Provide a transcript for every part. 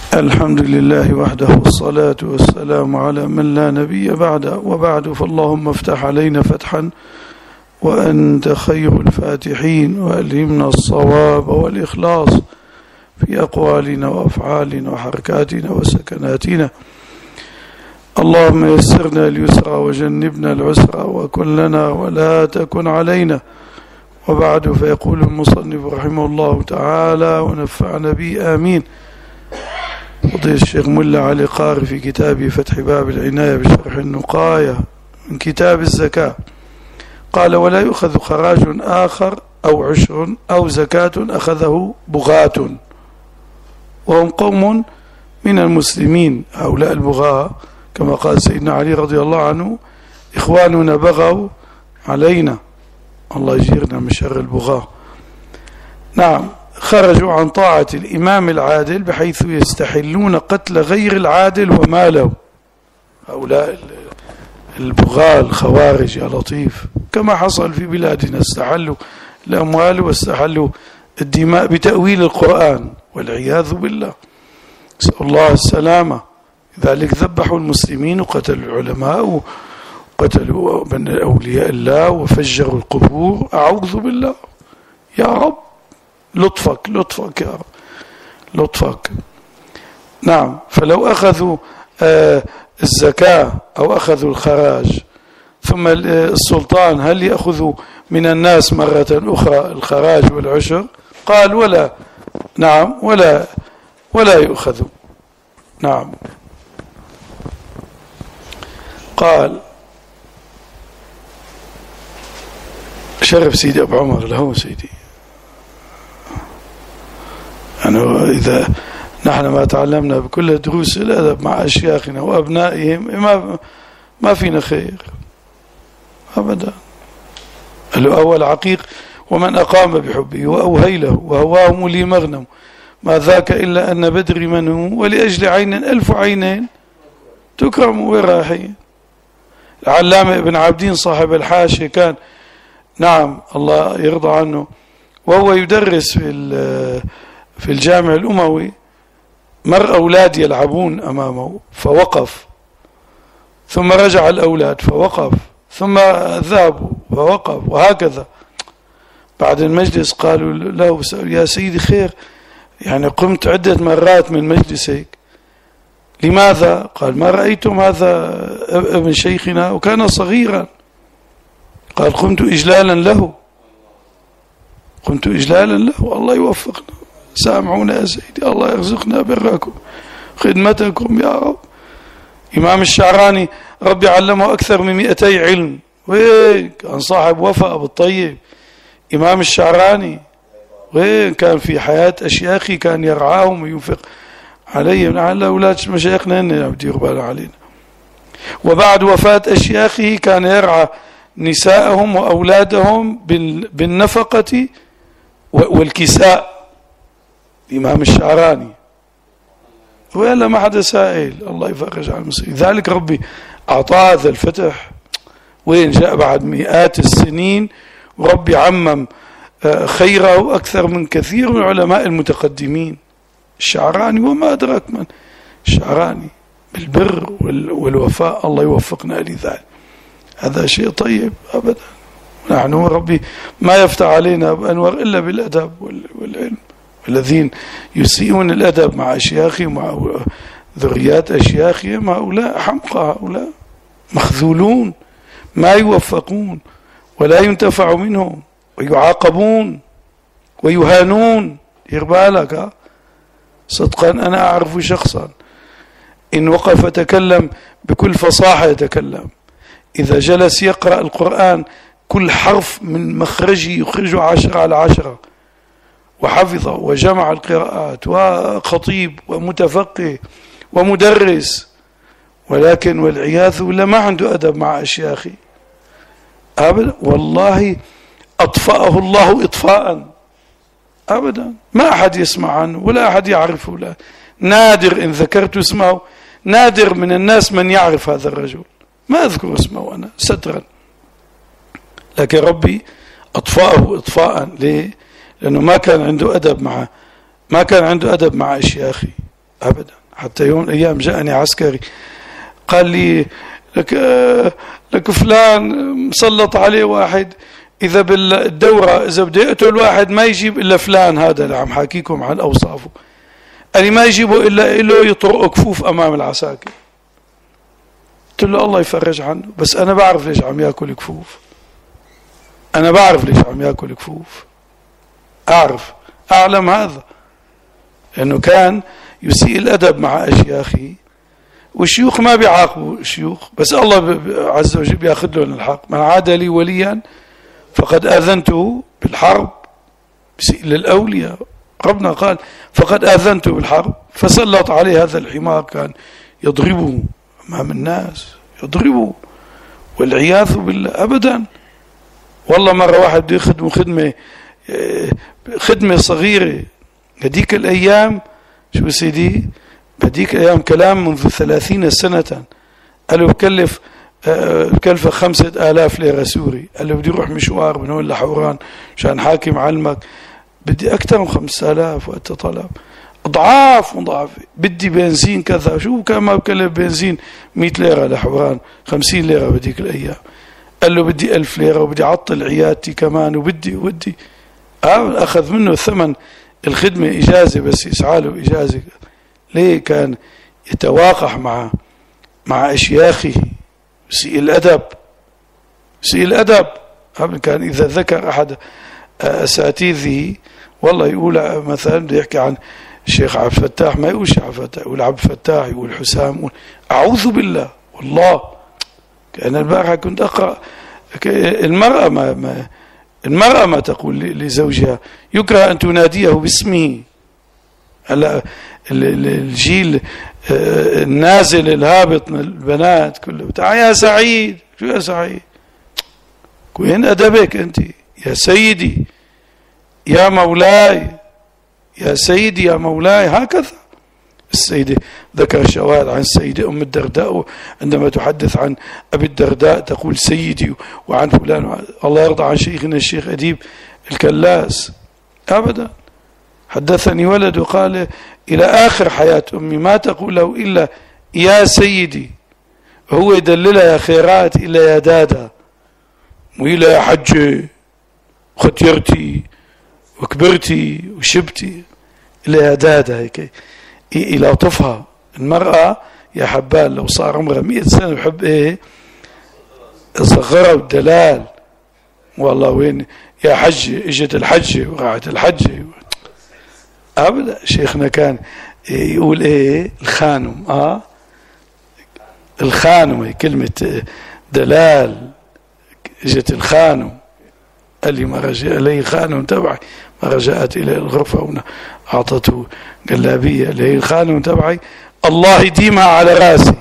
الحمد لله وحده والصلاة والسلام على من لا نبي بعده، وبعد، فاللهم افتح علينا فتحا وأنت خير الفاتحين، وألهمنا الصواب والإخلاص في أقوالنا وأفعالنا وحركاتنا وسكناتنا. اللهم يسرنا اليسرى وجنبنا العسرى وكن لنا ولا تكن علينا. وبعد، فيقول المصنف رحمه الله تعالى ونفعنا به آمين. فضيلة الشيخ ملا علي قاري في كتابه فتح باب العناية بشرح النقاية من كتاب الزكاة قال: ولا يؤخذ خراج آخر أو عشر أو زكاة أخذه بغاة، وهم قوم من المسلمين. هؤلاء البغاة كما قال سيدنا علي رضي الله عنه: إخواننا بغوا علينا، الله يجيرنا من شر البغاة. نعم، خرجوا عن طاعة الإمام العادل بحيث يستحلون قتل غير العادل وماله. هؤلاء البغاة الخوارج يا لطيف، كما حصل في بلادنا، استحلوا الأموال واستحلوا الدماء بتأويل القرآن والعياذ بالله، نسأل الله السلامة. ذلك ذبحوا المسلمين وقتلوا العلماء وقتلوا أولياء الله وفجروا القبور. أعوذ بالله يا رب، لطفك لطفك يا رب، لطفك. نعم، فلو أخذوا الزكاة أو أخذوا الخراج، ثم السلطان هل يأخذ من الناس مرة أخرى الخراج والعشر؟ قال: ولا، نعم، ولا يؤخذ. نعم، قال: شرف سيدي أبو عمر له سيدي، يعني إذا نحن ما تعلمنا بكل دروس الأدب مع أشياخنا وأبنائهم ما فينا خير أبدا. الأول عقيق: ومن أقام بحبه وأوهيله وهواه ملي مغنم، ما ذاك إلا أن بدر منه ولأجل عين ألف عينين تكرم وراحين. العلامة ابن عابدين صاحب الحاشية كان، نعم الله يرضى عنه، وهو يدرس في الجامع الأموي، مر أولاد يلعبون أمامه فوقف، ثم رجع الأولاد فوقف، ثم ذهبوا فوقف، وهكذا. بعد المجلس قالوا له: يا سيدي خير، يعني قمت عدة مرات من مجلسك، لماذا؟ قال: ما رأيتم هذا ابن شيخنا وكان صغيرا. قال: قمت إجلالا له، قمت إجلالا له. الله يوفقنا، سامعونا يا سيدي، الله يرزقنا بركم خدمتكم يا رب. إمام الشعراني ربي علمه أكثر من 200 علم، كان صاحب وفاء بالطيب. إمام الشعراني كان في حياة أشياخي كان يرعاهم وينفق عليهم، على أولاد مشايخنا هن يديروا بالهم علينا. وبعد وفاة أشياخه كان يرعى نساءهم وأولادهم بالنفقة والكساء. الإمام الشعراني ولا ما حدا سائل، الله يفرج عن المسلمين. ذلك ربي أعطاه هذا الفتح، وين جاء بعد مئات السنين، وربي عمم خيره أكثر من كثير من العلماء المتقدمين. الشعراني وما أدرك من الشعراني بالبر والوفاء، الله يوفقنا لذلك. هذا شيء طيب أبدا. نحن ربي ما يفتح علينا بأنوار إلا بالأدب والعلم. الذين يسيئون الأدب مع أشياخهم مع ذريات أشياخهم، هؤلاء حمقى، هؤلاء مخذولون، ما يوفقون ولا ينتفع منهم، ويعاقبون ويهانون. يربالك صدقا، أنا أعرف شخصا إن وقف تكلم بكل فصاحة يتكلم، إذا جلس يقرأ القرآن كل حرف من مخرجه يخرجه 10 على 10، وحفظه وجمع القراءات، وخطيب ومتفقه ومدرس، ولكن والعياذ بالله ما عنده أدب مع أشياخه أبدا. والله أطفأه الله إطفاء أبدا، ما أحد يسمع عنه ولا أحد يعرفه. لا، نادر إن ذكرت اسمه، نادر من الناس من يعرف هذا الرجل، ما أذكر اسمه أنا سترا، لكن ربي أطفأه إطفاء. ليه؟ لأنه ما كان عنده أدب مع أشياخه أبدا. حتى يوم من الأيام جاءني عسكري قال لي لك فلان مسلط عليه واحد، إذا بالدورة إذا بدي أقتل واحد ما يجيب إلا فلان، هذا اللي عم حاكيكم عن أوصافه، أنا ما يجيبه إلا إله يطرق كفوف أمام العساكر. قلت له الله يفرج عنه، بس أنا بعرف ليش عم يأكل كفوف، أنا بعرف ليش عم يأكل كفوف، أعلم هذا، لأنه كان يسيء الأدب مع أشياخه، والشيوخ ما بيعاقبوا الشيوخ، بس الله عز وجل بياخذ لهم الحق. من عاد لي وليا فقد آذنته بالحرب، بيسيء للأولياء، ربنا قال فقد آذنته بالحرب، فسلط عليه هذا الحمار كان يضربه أمام الناس، يضربه والعياذ بالله. أبدا والله مرة واحد بده يخدمه خدمة صغيرة، هديك الأيام شو سيدي، هديك الأيام كلام منذ 30 سنة، قالوا بكلفة 5000 ليرة سوري، قال له بدي اروح مشوار من هون لحوران عشان حاكم علمك، بدي أكثر من 5000 وقت طلب، أضعاف مضاعفة، بدي بنزين كذا، شو كان ما بكلف بنزين 100 ليرة لحوران، 50 ليرة بديك الأيام، قال له بدي 1000 ليرة وبدي أعطل عيادتي كمان وبدي أخذ منه ثمن الخدمة إجازة، بس يسعاله إجازة. ليه؟ كان يتواقح مع أشياخه، سيء الأدب. كان إذا ذكر أحد أساتذه والله يقول مثلا بده يحكي عن الشيخ عبد الفتاح، ما يقول الشيخ عبد الفتاح، يقول عبد الفتاح، يقول حسام، يقول أعوذ بالله والله. كأن البارحة كنت أقرأ المرأة ما تقول لزوجها يكره أن تناديه باسمه. هلا الجيل النازل الهابط من البنات كله تعال يا سعيد، شو يا سعيد، وين أدبك أنت يا سيدي يا مولاي، يا سيدي يا مولاي، هكذا. السيدة ذكر الشواهد عن السيدة أم الدرداء عندما تحدث عن أبي الدرداء تقول سيدي، وعن فلان الله يرضى عن شيخنا الشيخ أديب الكلاس. أبدا حدثني ولد وقال إلى آخر حياة أمي ما تقول له إلا يا سيدي، هو يدللها يا خيرات إلا يا دادا، وإلى يا حجة ختيرتي وكبرتي وشبتي، إلى يا دادا هيك إلى طفها. المرأة يا حبال لو صار عمرها 100 سنة بحب إيه الصغرة والدلال، والله وين يا حجة، اجت الحجة وراحت الحجة. أبدا شيخنا كان يقول إيه الخانم، الخانم هي كلمة دلال، اجت الخانم، قال لي ما رجع لي خانم تبعي، ما رجعت إلى الغرفة هنا أعطته جلابية اللي هي الخانم تبعي، الله يديمها على راسي،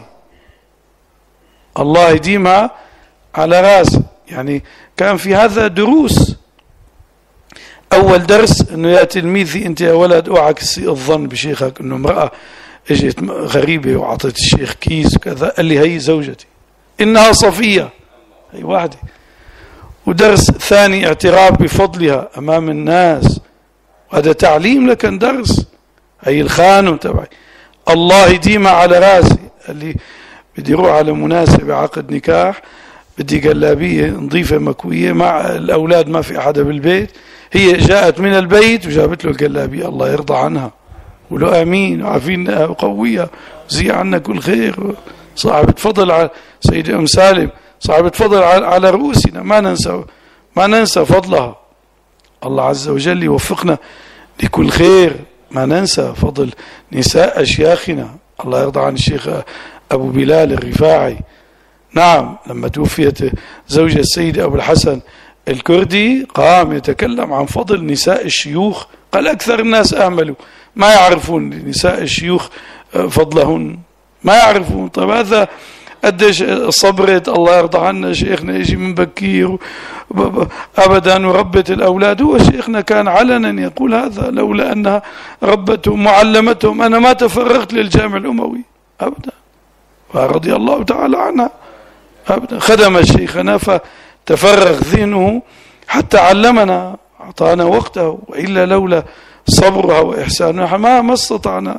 الله يديمها على راسي. يعني كان في هذا دروس. أول درس أنه يا تلميذي أنت يا ولد اوعك تسيء الظن بشيخك، أنه امرأة اجت غريبة وعطت الشيخ كيس وكذا، قال لي هي زوجتي إنها صفية، هي واحدة. ودرس ثاني اعتراف بفضلها أمام الناس، وهذا تعليم لكن درس. هي الخانم تبعي الله يديمها على راسي، قال لي بدي روح على مناسبة عقد نكاح، بدي جلابية نظيفة مكوية مع الأولاد، ما في أحد بالبيت، هي جاءت من البيت وجابت له الجلابية، الله يرضى عنها، قولوا آمين، وعافينا وقوية زي عنا كل خير، صاحبة فضل على سيدة أم سالم، صاحبة فضل على رؤوسنا، ما ننسى فضلها. الله عز وجل يوفقنا لكل خير، ما ننسى فضل نساء أشياخنا. الله يرضى عن الشيخ أبو بلال الرفاعي، نعم لما توفيت زوجة السيد أبو الحسن الكردي قام يتكلم عن فضل نساء الشيوخ، قال أكثر الناس أهملوا، ما يعرفون نساء الشيوخ فضلهن، ما يعرفون. طيب هذا قديش صبرت، الله يرضى عنا، شيخنا يجي من بكير أبدا وربت الأولاد، هو شيخنا كان علنا يقول هذا، لولا أنها ربتهم وعلمتهم أنا ما تفرغت للجامع الأموي أبدا، فرضي الله تعالى عنها أبدا. خدم شيخنا فتفرغ ذهنه حتى علمنا، أعطانا وقته، وإلا لولا صبرها وإحسانها ما استطعنا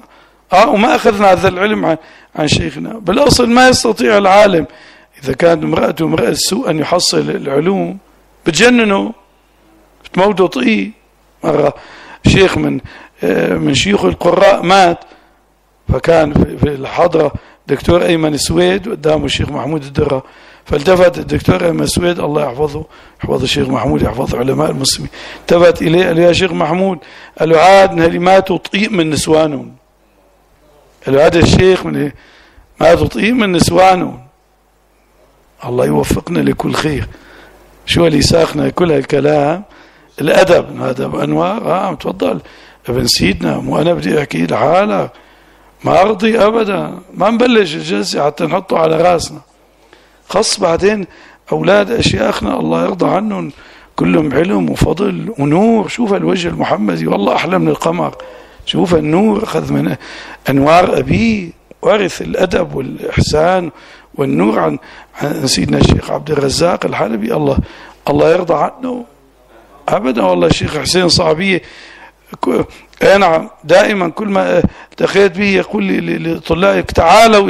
وما أخذنا هذا العلم عن شيخنا. بالأصل ما يستطيع العالم إذا كانت امرأته امرأة سوء أن يحصل العلوم، بتجننه، بتموته طئي. مرة شيخ من شيوخ القراء مات، فكان في الحضرة دكتور أيمن السويد قدامه الشيخ محمود الدرة، فالتفت الدكتور أيمن السويد الله يحفظه، يحفظ الشيخ محمود، يحفظ علماء المسلمين، التفت إليه قال يا شيخ محمود، قال له عاد من اللي ماتوا طيء من نسوانهم، قال له هذا الشيخ من ماتوا طيء من نسوانهم. الله يوفقنا لكل خير. شو اللي ساقنا كل هالكلام؟ الأدب، هذا بأنواع. تفضل ابن سيدنا، مو أنا بدي أحكي لحالك، ما أرضي أبدا، ما نبلش الجلسة حتى نحطه على راسنا. خص بعدين أولاد أشياخنا الله يرضى عنهم كلهم علم وفضل ونور. شوف الوجه المحمدي والله أحلى من القمر. شوف النور أخذ من أنوار أبيه، ورث الأدب والإحسان والنور عن سيدنا الشيخ عبد الرزاق الحلبي، الله يرضى عنه أبدا. والله الشيخ حسين صعبية نعم دائما كل ما التقيت به يقول لطلابك تعالوا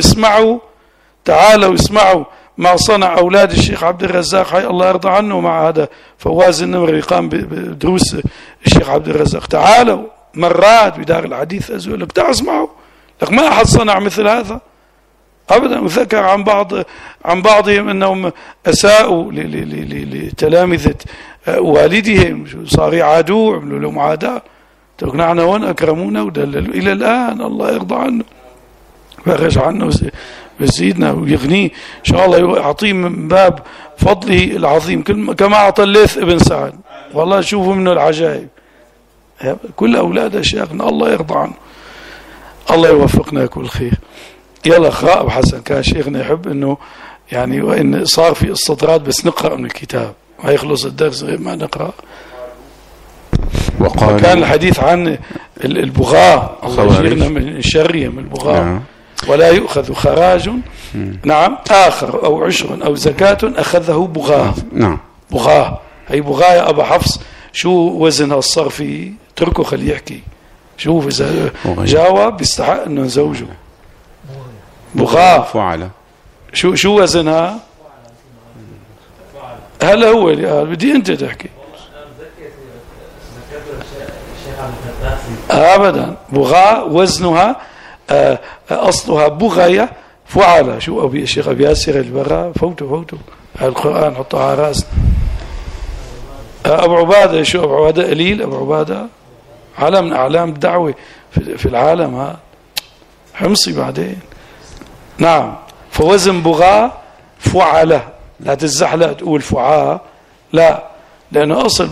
اسمعوا ما صنع أولاد الشيخ عبد الرزاق حي الله يرضى عنه مع هذا فواز النمري قام بدروس الشيخ عبد الرزاق. تعالوا مرات بدار الحديث أزول لك تعال اسمعوا، لك ما أحد صنع مثل هذا أبدا. وذكر عن بعضهم أنهم أساءوا لتلامذة والدهم، صار يعادوه، عملوا له معاداة. نحن وين أكرمونا ودللوا إلى الآن الله يرضى عنه، فرج عنه سيدنا ويغنيه إن شاء الله، يعطيه من باب فضله العظيم كما أعطى الليث ابن سعد. والله شوفوا منه العجائب. كل أولاد أشياخنا الله يرضى عنه، الله يوفقنا كل خير. يلا أخ حسن كان شيخنا يحب أنه يعني وإن صار في استطراد بس نقرأ من الكتاب، ما يخلص الدرس غير ما نقرأ. وكان الحديث عن البغاة، الله يجيرنا من شرهم البغاة. ولا يؤخذ خراج نعم آخر أو عشر أو زكاة أخذه بغاة. بغاة هي بغاة يا أبا حفص، شو وزنها الصرفي؟ تركه خليه يحكي. شوف إذا جاوب بيستحق أنه زوجه. بغاة فعلة شو وزنها؟ هلا هو اللي قال بدي أنت تحكي. أبدا بغاة وزنها أصلها بغاية فعلة. شو أبي الشيخ أبي ياسر البغاء فوتوا القرآن حطه على رأسنا. أبو عبادة، شو أبو عبادة قليل؟ أبو عبادة علم من أعلام الدعوة في العالم، ها حمصي بعدين. نعم فوزن بغاة فعلة، لا تزحلق تقول فعاء، لا، لأنه أصل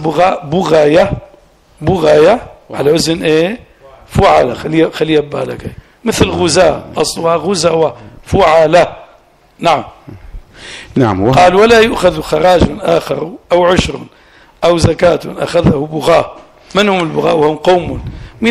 بغاية على وزن إيه؟ فعلة. خليه ببالك مثل غزاة أصلها غزوة فعلة. نعم قال ولا يؤخذ خراج آخر أو عشر أو زكاة أخذه بغاة. من هم البغاة؟ وهم قوم من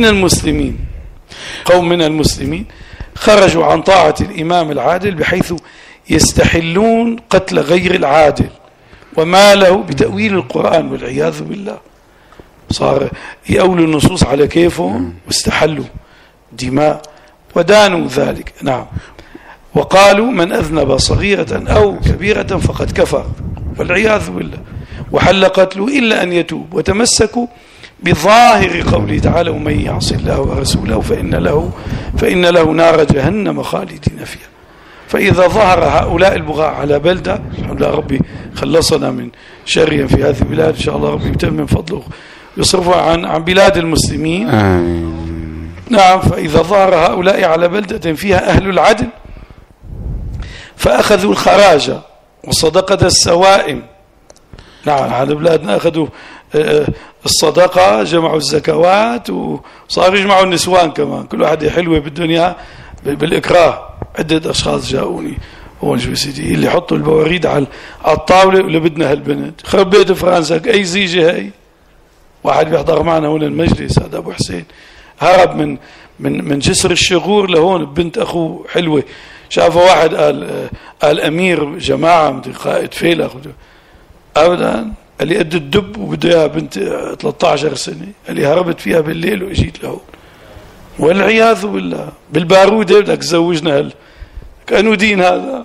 المسلمين خرجوا عن طاعة الإمام العادل بحيث يستحلون قتل غير العادل وما له بتأويل القرآن والعياذ بالله. صار يأولوا النصوص على كيفهم واستحلوا دماء ودانوا ذلك. نعم وقالوا من أذنب صغيرة أو كبيرة فقد كفر والعياذ بالله، وحل قتله إلا أن يتوب، وتمسكوا بظاهر قوله تعالى ومن يعص الله ورسوله فإن له نار جهنم خالدين فيها. فإذا ظهر هؤلاء البغاة على بلدة، الحمد لله ربي خلصنا من شرهم في هذه البلاد إن شاء الله، ربي يتم من فضله يصرفها عن بلاد المسلمين. نعم فإذا ظهر هؤلاء على بلدة فيها أهل العدل فأخذوا الخراج وصدقة السوائم. نعم على بلادنا أخذوا الصدقة، جمعوا الزكوات، وصاروا يجمعوا النسوان كمان، كل واحد حلوة بالدنيا بالإكراه. عدة أشخاص جاءوني هون شو سيدي اللي يحطوا البواريد على الطاولة واللي بدنا هالبنت خرب بيت فرنسا أي زيجة هاي. واحد بيحضر معنا هون المجلس هذا أبو حسين هرب من جسر الشغور لهون، بنت أخوه حلوة، شافه واحد قال أمير جماعة قائد فيلق أبدا، قال لي قد الدب وبده إياها بنت 13 سنة، قال لي هربت فيها بالليل وإجيت له. والعياذ بالله. بالبارودة بدك تزوجنا كأنه دين هذا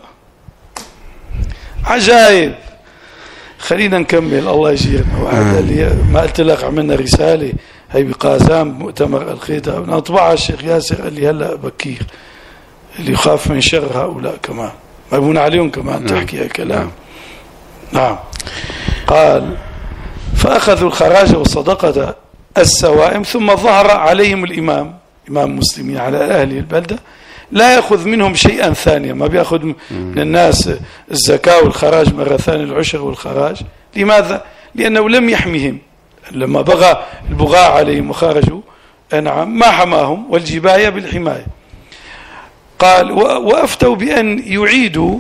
عجائب. خلينا نكمل الله يجيرنا. وهذا اللي ما قلت لك عملنا رسالة هي بقازام مؤتمر الخيطة نطبعها. الشيخ ياسر قال لي هلأ بكير اللي يخاف من شر هؤلاء كمان ما يبون عليهم كمان تحكي الكلام. نعم. قال فأخذوا الخراج والصدقة السوائم ثم ظهر عليهم الإمام المسلمين على أهل البلدة لا يأخذ منهم شيئا ثانيا. ما بيأخذ من الناس الزكاة والخراج مرة ثانية العشر والخراج. لماذا؟ لأنه لم يحميهم. لما بغى البغاء عليهم وخرجوا نعم ما حماهم والجباية بالحماية. قال وأفتوا بأن يعيدوا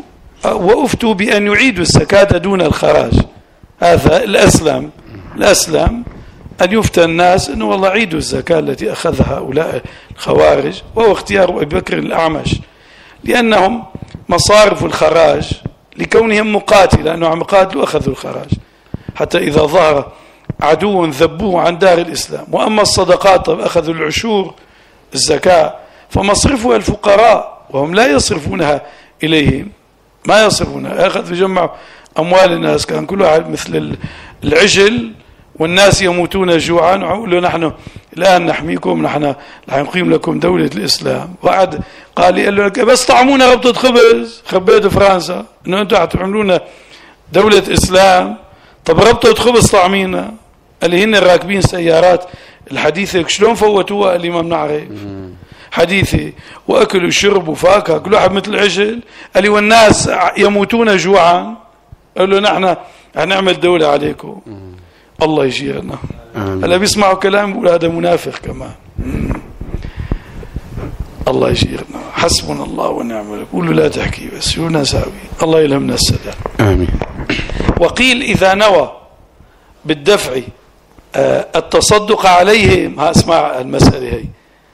الزكاة دون الخراج. هذا الأسلم أن يفتى الناس أنه والله عيدوا الزكاة التي أخذها هؤلاء الخوارج. وهو اختيار أبي بكر الأعمش لأنهم مصارف الخراج لكونهم مقاتل لأنهم مقاتلوا أخذوا الخراج حتى إذا ظهر عدو ذبوه عن دار الإسلام. وأما الصدقات أخذوا العشور الزكاة فمصرفها الفقراء وهم لا يصرفونها إليهم. ما يصرفونها أخذوا يجمعوا أموال الناس. كان كل واحد مثل العجل والناس يموتون جوعا وقالوا نحن الآن نحميكم نحن نقيم لكم دولة الإسلام. وعد قال له بس طعمونا ربطة خبز خبيت فرنسا إنه أنتم هتعملونا دولة إسلام. طب ربطة خبز طعمينا اللي هن راكبين سيارات الحديثة شلون فوتوها اللي ما بنعرف حديثة وأكل وشرب وفاكهة كل واحد مثل عجل اللي والناس يموتون جوعا. قالوا نحن هنعمل دولة عليكم. الله يجيرنا. هلا بيسمعوا كلام يقول هذا منافق كمان. الله يجيرنا. حسبنا الله ونعم الوكيل. قولوا لا تحكي بس شو نساوي. الله يلهمنا السداد. آمين. وقيل إذا نوى بالدفع التصدق عليهم. اسمع المسألة هي.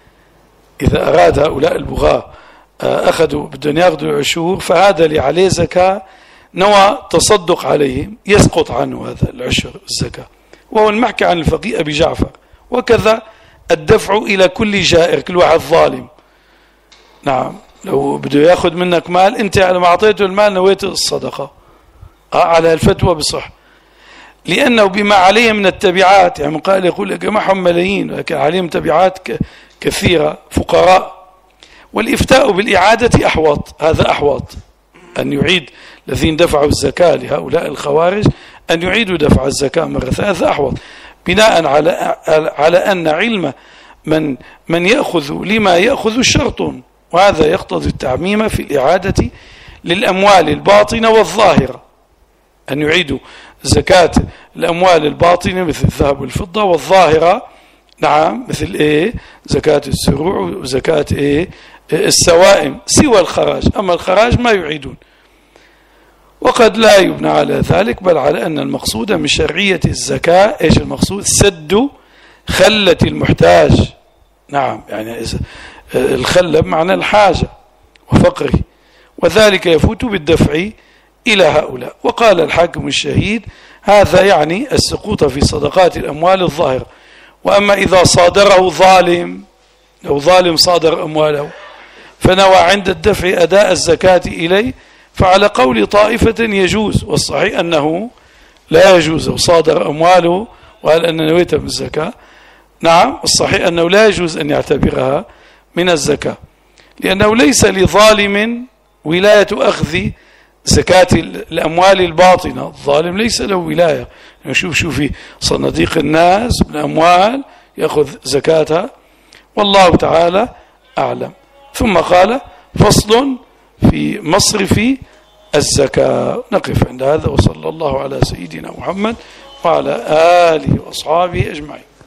إذا أراد هؤلاء البغاة بدهم ياخذوا العشور فهذا اللي عليه زكاة نوى تصدق عليهم يسقط عنه هذا العشر الزكاة. وهو المحكي عن الفقيه أبي جعفر. وكذا الدفع إلى كل جائر كل واحد ظالم. نعم لو بده ياخذ منك مال أنت على ما أعطيته المال نويت الصدقة على الفتوى بصح لأنه بما عليه من التبعات. يعني قال يقول لك معهم ملايين لكن عليهم تبعات كثيرة فقراء. والإفتاء بالإعادة أحوط. هذا أحوط أن يعيد الذين دفعوا الزكاة لهؤلاء الخوارج أن يعيدوا دفع الزكاة مرة ثانية. هذا أحوط بناء على أن علم من يأخذ لما يأخذ شرط. وهذا يقتضي التعميم في الإعادة للأموال الباطنة والظاهرة. أن يعيدوا زكاة الأموال الباطنة مثل الذهب والفضة والظاهرة نعم مثل زكاة الزروع وزكاة السوائم سوى الخراج. أما الخراج ما يعيدون. وقد لا يبنى على ذلك بل على أن المقصود من شرعية الزكاة المقصود سد خلة المحتاج. نعم يعني الخلة بمعنى الحاجة وفقره وذلك يفوت بالدفع إلى هؤلاء. وقال الحاكم الشهيد هذا يعني السقوط في صدقات الأموال الظاهرة. وأما إذا صادره ظالم لو ظالم صادر أمواله فنوى عند الدفع أداء الزكاة إليه فعلى قول طائفة يجوز. والصحيح أنه لا يجوز. وصادر أمواله وقال أن نويت بالزكاة نعم الصحيح أنه لا يجوز أن يعتبرها من الزكاة لأنه ليس لظالم ولاية أخذ زكاة الأموال الباطنة. الظالم ليس له ولاية. شوفي صناديق الناس بالأموال يأخذ زكاتها والله تعالى أعلم. ثم قال فصل في مصرف الزكاة. نقف عند هذا وصلى الله على سيدنا محمد وعلى آله وأصحابه أجمعين.